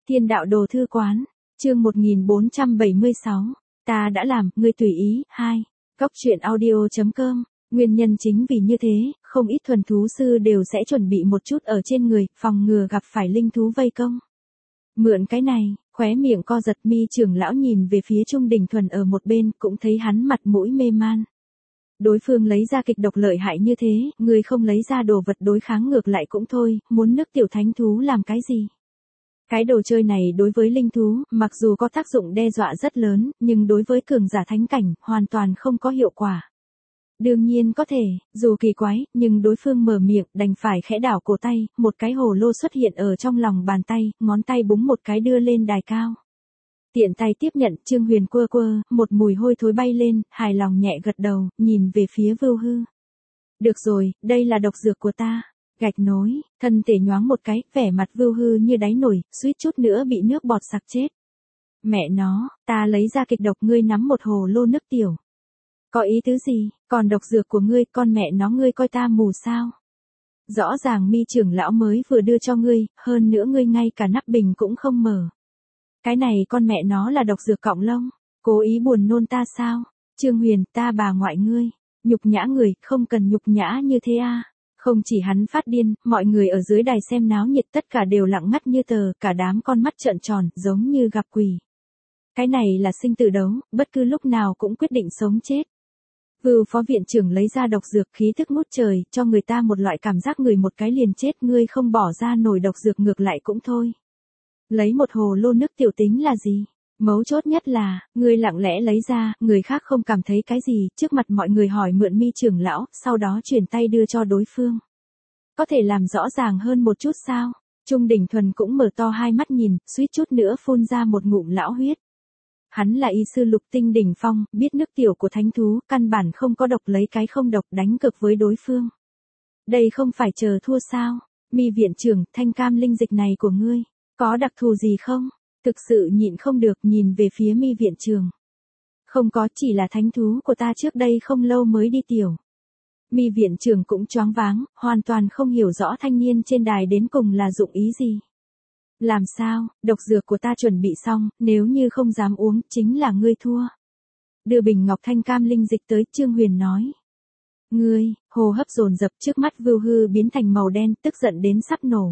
Thiên đạo đồ thư quán, chương 1476, ta đã làm, ngươi tùy ý, 2, góc truyện audio.com, nguyên nhân chính vì như thế, không ít thuần thú sư đều sẽ chuẩn bị một chút ở trên người, phòng ngừa gặp phải linh thú vây công. Mượn cái này, khóe miệng co giật Mi trưởng lão nhìn về phía Trung Đình Thuần ở một bên, cũng thấy hắn mặt mũi mê man. Đối phương lấy ra kịch độc lợi hại như thế, ngươi không lấy ra đồ vật đối kháng ngược lại cũng thôi, muốn nước tiểu thánh thú làm cái gì? Cái đồ chơi này đối với linh thú, mặc dù có tác dụng đe dọa rất lớn, nhưng đối với cường giả thánh cảnh, hoàn toàn không có hiệu quả. Đương nhiên có thể, dù kỳ quái, nhưng đối phương mở miệng, đành phải khẽ đảo cổ tay, một cái hồ lô xuất hiện ở trong lòng bàn tay, ngón tay búng một cái đưa lên đài cao. Tiện tay tiếp nhận, Trương Huyền quơ quơ, một mùi hôi thối bay lên, hài lòng nhẹ gật đầu, nhìn về phía Vưu Hư. Được rồi, đây là độc dược của ta. Gạch nối, thân thể nhoáng một cái, vẻ mặt Vưu Hư như đáy nổi, suýt chút nữa bị nước bọt sặc chết. Mẹ nó, ta lấy ra kịch độc, ngươi nắm một hồ lô nước tiểu. Có ý tứ gì, còn độc dược của ngươi, con mẹ nó ngươi coi ta mù sao? Rõ ràng Mi trưởng lão mới vừa đưa cho ngươi, hơn nữa ngươi ngay cả nắp bình cũng không mở. Cái này con mẹ nó là độc dược cọng lông, cố ý buồn nôn ta sao? Trương Huyền, ta bà ngoại ngươi, nhục nhã người, không cần nhục nhã như thế à? Không chỉ hắn phát điên, mọi người ở dưới đài xem náo nhiệt tất cả đều lặng ngắt như tờ, cả đám con mắt trợn tròn, giống như gặp quỷ. Cái này là sinh tử đấu, bất cứ lúc nào cũng quyết định sống chết. Vưu phó viện trưởng lấy ra độc dược, khí thức ngút trời, cho người ta một loại cảm giác người một cái liền chết, ngươi không bỏ ra nổi độc dược ngược lại cũng thôi. Lấy một hồ lô nước tiểu tính là gì? Mấu chốt nhất là, ngươi lặng lẽ lấy ra, người khác không cảm thấy cái gì, trước mặt mọi người hỏi mượn Mi trưởng lão, sau đó chuyển tay đưa cho đối phương. Có thể làm rõ ràng hơn một chút sao? Trung Đình Thuần cũng mở to hai mắt nhìn, suýt chút nữa phun ra một ngụm lão huyết. Hắn là y sư lục tinh đỉnh phong, biết nước tiểu của thánh thú, căn bản không có độc, lấy cái không độc đánh cực với đối phương. Đây không phải chờ thua sao? Mi viện trưởng, thanh cam linh dịch này của ngươi, có đặc thù gì không? Thực sự nhịn không được, nhìn về phía Mi viện trưởng. Không có, chỉ là thánh thú của ta trước đây không lâu mới đi tiểu. Mi viện trưởng cũng choáng váng, hoàn toàn không hiểu rõ thanh niên trên đài đến cùng là dụng ý gì. Làm sao, độc dược của ta chuẩn bị xong, nếu như không dám uống, chính là ngươi thua. Đưa bình ngọc thanh cam linh dịch tới, Trương Huyền nói. Ngươi, hô hấp dồn dập, trước mắt Vưu Hư biến thành màu đen, tức giận đến sắp nổ.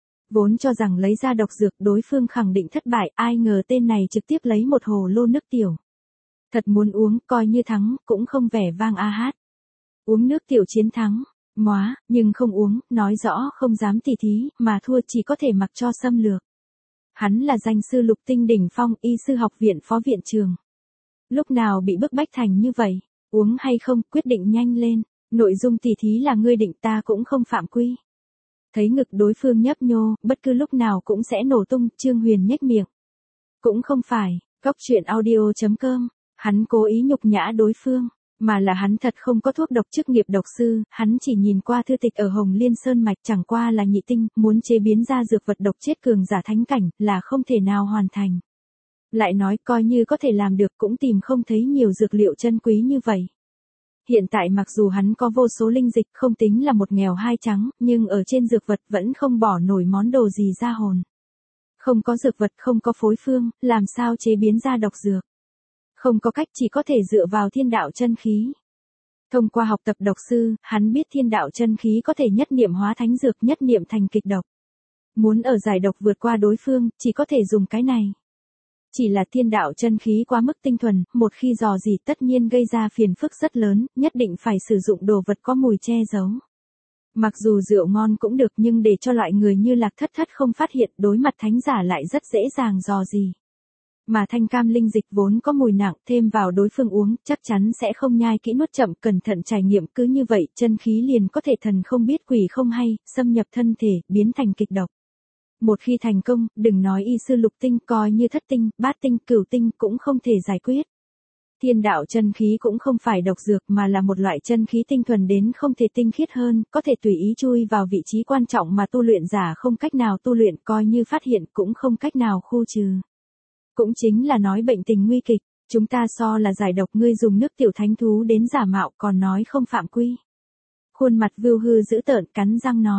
Vốn cho rằng lấy ra độc dược đối phương khẳng định thất bại, ai ngờ tên này trực tiếp lấy một hồ lô nước tiểu. Thật muốn uống, coi như thắng, cũng không vẻ vang a hát. Uống nước tiểu chiến thắng, móa, nhưng không uống, nói rõ không dám tỉ thí, mà thua chỉ có thể mặc cho xâm lược. Hắn là danh sư lục tinh đỉnh phong, y sư học viện phó viện trường. Lúc nào bị bức bách thành như vậy, uống hay không, quyết định nhanh lên, nội dung tỉ thí là ngươi định, ta cũng không phạm quy. Thấy ngực đối phương nhấp nhô, bất cứ lúc nào cũng sẽ nổ tung, Trương Huyền nhếch miệng. Cũng không phải, góc truyện audio.com, hắn cố ý nhục nhã đối phương, mà là hắn thật không có thuốc độc, chức nghiệp độc sư, hắn chỉ nhìn qua thư tịch ở Hồng Liên Sơn Mạch, chẳng qua là nhị tinh, muốn chế biến ra dược vật độc chết cường giả thánh cảnh, là không thể nào hoàn thành. Lại nói, coi như có thể làm được cũng tìm không thấy nhiều dược liệu chân quý như vậy. Hiện tại mặc dù hắn có vô số linh dịch, không tính là một nghèo hai trắng, nhưng ở trên dược vật vẫn không bỏ nổi món đồ gì ra hồn. Không có dược vật, không có phối phương, làm sao chế biến ra độc dược. Không có cách, chỉ có thể dựa vào thiên đạo chân khí. Thông qua học tập độc sư, hắn biết thiên đạo chân khí có thể nhất niệm hóa thánh dược, nhất niệm thành kịch độc. Muốn ở giải độc vượt qua đối phương, chỉ có thể dùng cái này. Chỉ là thiên đạo chân khí quá mức tinh thuần, một khi dò dỉ tất nhiên gây ra phiền phức rất lớn, nhất định phải sử dụng đồ vật có mùi che giấu. Mặc dù rượu ngon cũng được, nhưng để cho loại người như Lạc Thất Thất không phát hiện, đối mặt thánh giả lại rất dễ dàng dò dỉ. Mà thanh cam linh dịch vốn có mùi nặng, thêm vào đối phương uống, chắc chắn sẽ không nhai kỹ nuốt chậm, cẩn thận trải nghiệm, cứ như vậy, chân khí liền có thể thần không biết quỷ không hay, xâm nhập thân thể, biến thành kịch độc. Một khi thành công, đừng nói y sư lục tinh, coi như thất tinh, bát tinh, cửu tinh cũng không thể giải quyết. Thiên đạo chân khí cũng không phải độc dược mà là một loại chân khí tinh thuần đến không thể tinh khiết hơn, có thể tùy ý chui vào vị trí quan trọng mà tu luyện giả không cách nào tu luyện, coi như phát hiện cũng không cách nào khu trừ. Cũng chính là nói bệnh tình nguy kịch, chúng ta so là giải độc, ngươi dùng nước tiểu thánh thú đến giả mạo còn nói không phạm quy. Khuôn mặt Vưu Hư dữ tợn, cắn răng nói,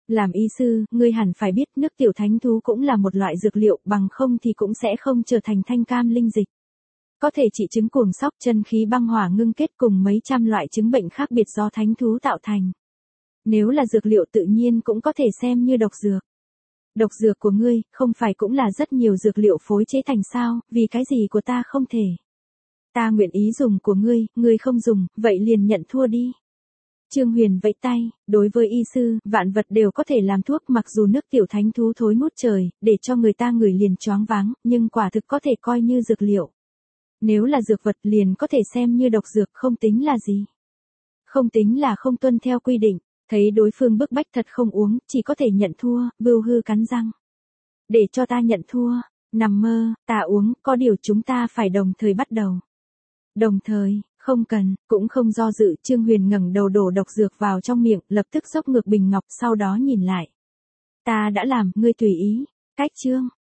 Làm y sư, ngươi hẳn phải biết nước tiểu thánh thú cũng là một loại dược liệu, bằng không thì cũng sẽ không trở thành thanh cam linh dịch. Có thể trị chứng cuồng sóc, chân khí băng hỏa ngưng kết cùng mấy trăm loại chứng bệnh khác biệt do thánh thú tạo thành. Nếu là dược liệu tự nhiên cũng có thể xem như độc dược. Độc dược của ngươi, không phải cũng là rất nhiều dược liệu phối chế thành sao, vì cái gì của ta không thể. Ta nguyện ý dùng của ngươi không dùng, vậy liền nhận thua đi. Trương Huyền vẫy tay, đối với y sư, vạn vật đều có thể làm thuốc, mặc dù nước tiểu thánh thú thối ngút trời, để cho người ta ngửi liền choáng váng, nhưng quả thực có thể coi như dược liệu. Nếu là dược vật liền có thể xem như độc dược, không tính là gì. Không tính là không tuân theo quy định, thấy đối phương bức bách thật không uống, chỉ có thể nhận thua, Bưu Hư cắn răng. Để cho ta nhận thua, nằm mơ, ta uống, có điều chúng ta phải đồng thời bắt đầu. Đồng thời, không cần, cũng không do dự, Trương Huyền ngẩng đầu đổ độc dược vào trong miệng, lập tức xốc ngược bình ngọc, sau đó nhìn lại. Ta đã làm, ngươi tùy ý. Cách chương